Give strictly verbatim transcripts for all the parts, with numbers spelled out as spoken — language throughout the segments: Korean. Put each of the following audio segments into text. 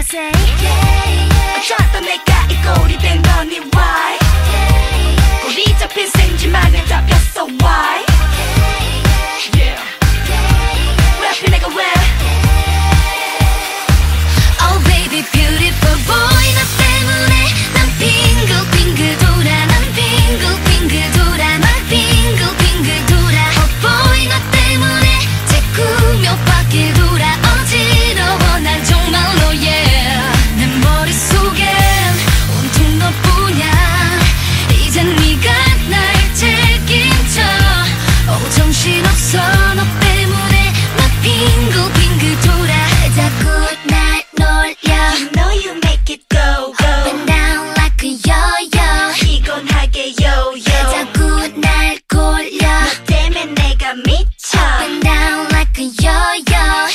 say 어쩌다 내가 이 꼴이 된 거니 why 꼬리 잡힌 생쥐만을 잡혔어 why yeah 왜 하필 내가 왜 Oh baby beautiful boy 너 때문에 난 빙글빙글 돌아 난 빙글빙글 돌아 난 빙글빙글 돌아 Oh boy 너 때문에 자꾸 몇 바퀴 돌아 어지러워 난 정말로 yeah 내 머릿속엔 온통 너뿐이야 이젠 네가 날 책임져 Oh 정신없어 너 때문에 나 빙글빙글 돌아 자꾸 날 놀려 You know you make it go go Up and down like a yo-yo 피곤하게 yo-yo 자꾸 날 골려 너 때문에 내가 미쳐 Up and down like a yo-yo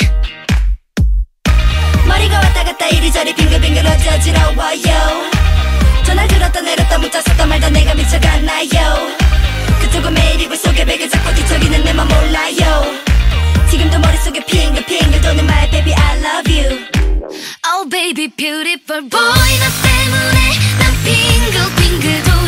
머리가 왔다 갔다 이리저리 빙글빙글 어지러워요 전화 들었다 내렸다 문자 썼다 말다 내가 미쳐갔나요 그쪽은 매일 이불 속에 베개 잡고 뒤척이는 내 맘 몰라요 지금도 머릿속에 핑글핑글 도는 my baby I love you Oh baby beautiful boy 너 때문에 난 빙글빙글 돌아